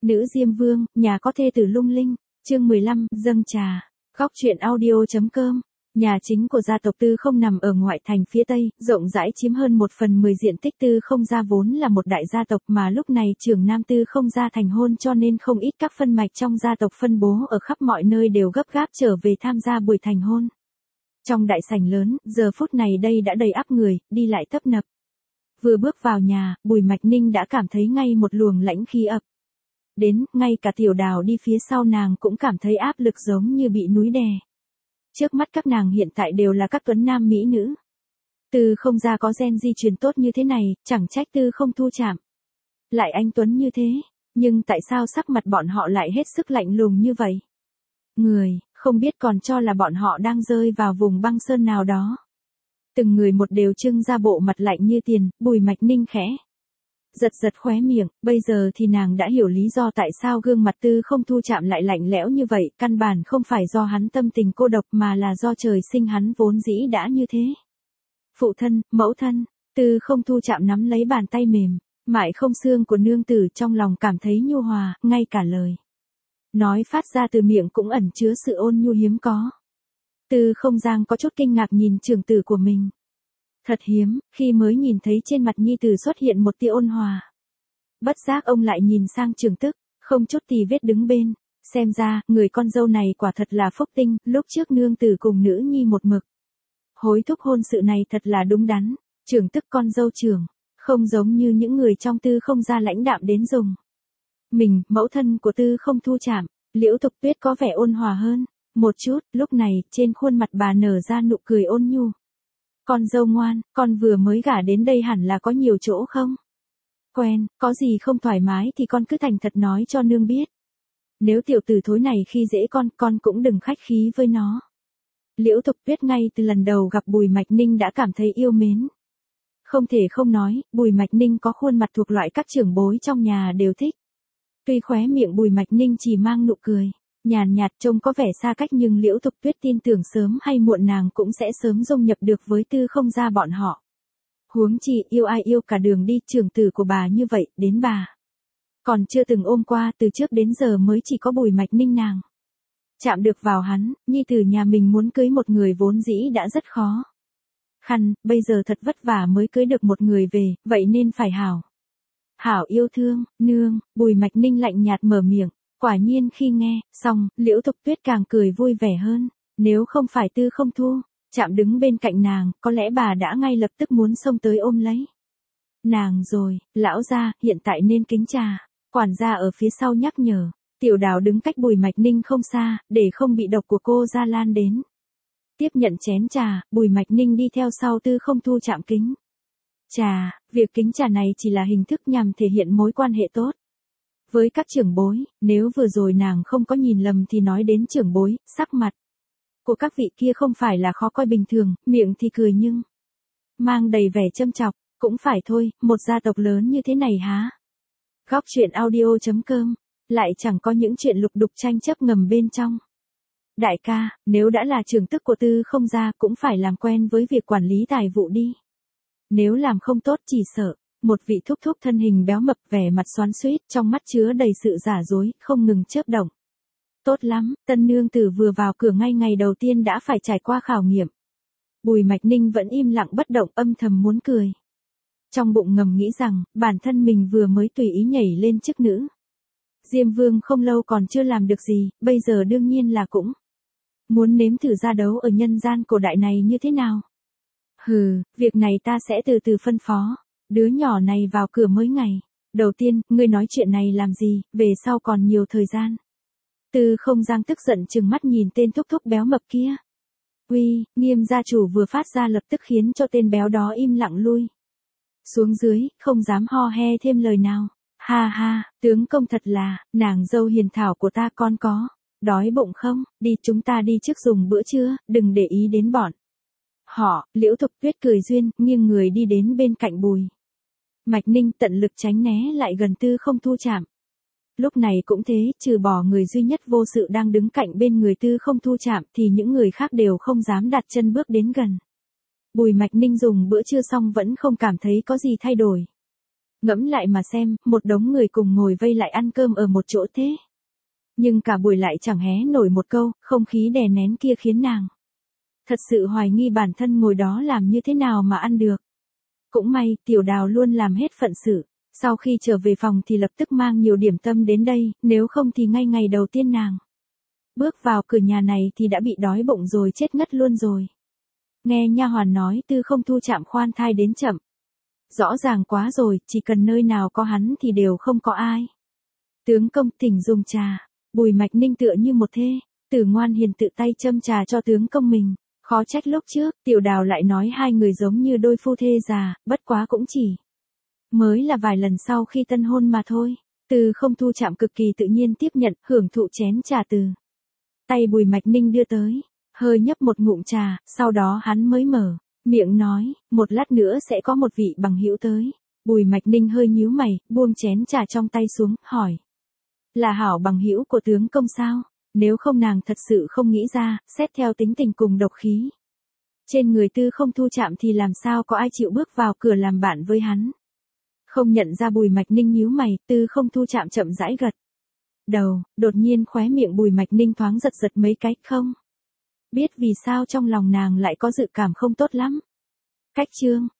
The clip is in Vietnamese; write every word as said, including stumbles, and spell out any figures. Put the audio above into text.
Nữ Diêm Vương, nhà có thê tử lung linh, chương mười lăm, dâng trà, góc truyện audio.com. Nhà chính của gia tộc Tư Không nằm ở ngoại thành phía Tây, rộng rãi chiếm hơn một phần mười diện tích. Tư Không gia vốn là một đại gia tộc mà lúc này trưởng nam Tư Không gia thành hôn, cho nên không ít các phân mạch trong gia tộc phân bố ở khắp mọi nơi đều gấp gáp trở về tham gia buổi thành hôn. Trong đại sảnh lớn, giờ phút này đây đã đầy ắp người, đi lại tấp nập. Vừa bước vào nhà, Bùi Mạch Ninh đã cảm thấy ngay một luồng lãnh khí ập đến, ngay cả Tiểu Đào đi phía sau nàng cũng cảm thấy áp lực giống như bị núi đè. Trước mắt các nàng hiện tại đều là các tuấn nam mỹ nữ. Tư Không gia có gen di truyền tốt như thế này, chẳng trách Tư Không thu chạm lại anh tuấn như thế, nhưng tại sao sắc mặt bọn họ lại hết sức lạnh lùng như vậy? Người, không biết còn cho là bọn họ đang rơi vào vùng băng sơn nào đó. Từng người một đều trưng ra bộ mặt lạnh như tiền. Bùi Mạch Ninh khẽ giật giật khóe miệng, bây giờ thì nàng đã hiểu lý do tại sao gương mặt Tư Không thu chạm lại lạnh lẽo như vậy, căn bản không phải do hắn tâm tình cô độc mà là do trời sinh hắn vốn dĩ đã như thế. Phụ thân, mẫu thân, Tư Không thu chạm nắm lấy bàn tay mềm mại không xương của nương tử, trong lòng cảm thấy nhu hòa, ngay cả lời nói phát ra từ miệng cũng ẩn chứa sự ôn nhu hiếm có. Tư Không Giang có chút kinh ngạc nhìn trưởng tử của mình. Thật hiếm, khi mới nhìn thấy trên mặt nhi tử xuất hiện một tia ôn hòa. Bất giác ông lại nhìn sang trưởng tức, không chút tì vết đứng bên, xem ra, người con dâu này quả thật là phúc tinh, lúc trước nương tử cùng nữ nhi một mực hối thúc hôn sự này thật là đúng đắn. Trưởng tức con dâu trưởng, không giống như những người trong Tư Không gia lãnh đạm đến dùng mình. Mẫu thân của Tư Không thu chạm, Liễu Thục Tuyết có vẻ ôn hòa hơn một chút, lúc này trên khuôn mặt bà nở ra nụ cười ôn nhu. Con dâu ngoan, con vừa mới gả đến đây hẳn là có nhiều chỗ không quen, có gì không thoải mái thì con cứ thành thật nói cho nương biết. Nếu tiểu tử thối này khi dễ con, con cũng đừng khách khí với nó. Liễu Thục Tuyết ngay từ lần đầu gặp Bùi Mạch Ninh đã cảm thấy yêu mến. Không thể không nói, Bùi Mạch Ninh có khuôn mặt thuộc loại các trưởng bối trong nhà đều thích. Tuy khóe miệng Bùi Mạch Ninh chỉ mang nụ cười nhàn nhạt, trông có vẻ xa cách, nhưng Liễu Thục Tuyết tin tưởng sớm hay muộn nàng cũng sẽ sớm dung nhập được với Tư Không gia bọn họ. Huống chi yêu ai yêu cả đường đi, trưởng tử của bà như vậy, đến bà còn chưa từng ôm qua, từ trước đến giờ mới chỉ có Bùi Mạch Ninh nàng chạm được vào hắn. Nhi tử nhà mình muốn cưới một người vốn dĩ đã rất khó khăn, bây giờ thật vất vả mới cưới được một người về, vậy nên phải hảo hảo yêu thương. Nương, Bùi Mạch Ninh lạnh nhạt mở miệng. Quả nhiên khi nghe xong, Liễu Thục Tuyết càng cười vui vẻ hơn. Nếu không phải Tư Không thu chạm đứng bên cạnh nàng, có lẽ bà đã ngay lập tức muốn xông tới ôm lấy nàng rồi. Lão gia, hiện tại nên kính trà. Quản gia ở phía sau nhắc nhở. Tiểu Đào đứng cách Bùi Mạch Ninh không xa, để không bị độc của cô ra lan đến. Tiếp nhận chén trà, Bùi Mạch Ninh đi theo sau Tư Không thu chạm kính trà. Việc kính trà này chỉ là hình thức nhằm thể hiện mối quan hệ tốt với các trưởng bối. Nếu vừa rồi nàng không có nhìn lầm thì nói đến trưởng bối, sắc mặt của các vị kia không phải là khó coi bình thường, miệng thì cười nhưng mang đầy vẻ châm chọc. Cũng phải thôi, một gia tộc lớn như thế này há. Góc truyện audio.com lại chẳng có những chuyện lục đục tranh chấp ngầm bên trong. Đại ca, nếu đã là trưởng tức của Tư Không gia cũng phải làm quen với việc quản lý tài vụ đi. Nếu làm không tốt chỉ sợ. Một vị thúc thúc thân hình béo mập, vẻ mặt xoắn xuýt, trong mắt chứa đầy sự giả dối, không ngừng chớp động. Tốt lắm, tân nương tử vừa vào cửa ngay ngày đầu tiên đã phải trải qua khảo nghiệm. Bùi Mạch Ninh vẫn im lặng bất động, âm thầm muốn cười. Trong bụng ngầm nghĩ rằng, bản thân mình vừa mới tùy ý nhảy lên chức nữ Diêm Vương không lâu còn chưa làm được gì, bây giờ đương nhiên là cũng muốn nếm thử ra đấu ở nhân gian cổ đại này như thế nào. Hừ, việc này ta sẽ từ từ phân phó. Đứa nhỏ này vào cửa mới ngày đầu tiên, ngươi nói chuyện này làm gì, về sau còn nhiều thời gian. Tư Không Giang tức giận trừng mắt nhìn tên thúc thúc béo mập kia. Uy, Nghiêm gia chủ vừa phát ra lập tức khiến cho tên béo đó im lặng lui xuống dưới, không dám ho he thêm lời nào. Ha ha, tướng công thật là, nàng dâu hiền thảo của ta, con có đói bụng không? Đi, chúng ta đi trước dùng bữa trưa, đừng để ý đến bọn họ. Liễu Thục Tuyết cười duyên, nghiêng người đi đến bên cạnh Bùi Mạch Ninh, tận lực tránh né lại gần Tư Không thu chạm. Lúc này cũng thế, trừ bỏ người duy nhất vô sự đang đứng cạnh bên người Tư Không thu chạm thì những người khác đều không dám đặt chân bước đến gần. Bùi Mạch Ninh dùng bữa trưa xong vẫn không cảm thấy có gì thay đổi. Ngẫm lại mà xem, một đống người cùng ngồi vây lại ăn cơm ở một chỗ thế. Nhưng cả buổi lại chẳng hé nổi một câu, không khí đè nén kia khiến nàng thật sự hoài nghi bản thân ngồi đó làm như thế nào mà ăn được. Cũng may, Tiểu Đào luôn làm hết phận sự. Sau khi trở về phòng thì lập tức mang nhiều điểm tâm đến đây, nếu không thì ngay ngày đầu tiên nàng bước vào cửa nhà này thì đã bị đói bụng rồi chết ngất luôn rồi. Nghe nha hoàn nói Tư Không Thu chạm khoan thai đến chậm. Rõ ràng quá rồi, chỉ cần nơi nào có hắn thì đều không có ai. Tướng công thỉnh dùng trà, Bùi Mạch Ninh tựa như một thê, tử ngoan hiền tự tay châm trà cho tướng công mình. Khó trách lúc trước, Tiểu Đào lại nói hai người giống như đôi phu thê già, bất quá cũng chỉ mới là vài lần sau khi tân hôn mà thôi. Tư Không Thu chạm cực kỳ tự nhiên tiếp nhận, hưởng thụ chén trà từ tay Bùi Mạch Ninh đưa tới, hơi nhấp một ngụm trà, sau đó hắn mới mở miệng nói, một lát nữa sẽ có một vị bằng hữu tới. Bùi Mạch Ninh hơi nhíu mày, buông chén trà trong tay xuống, hỏi. Là hảo bằng hữu của tướng công sao? Nếu không nàng thật sự không nghĩ ra, xét theo tính tình cùng độc khí trên người Tư Không Thu chạm thì làm sao có ai chịu bước vào cửa làm bạn với hắn. Không nhận ra Bùi Mạch Ninh nhíu mày, Tư Không Thu chạm chậm rãi gật đầu, đột nhiên khóe miệng Bùi Mạch Ninh thoáng giật giật mấy cái, không biết vì sao trong lòng nàng lại có dự cảm không tốt lắm. Cách chương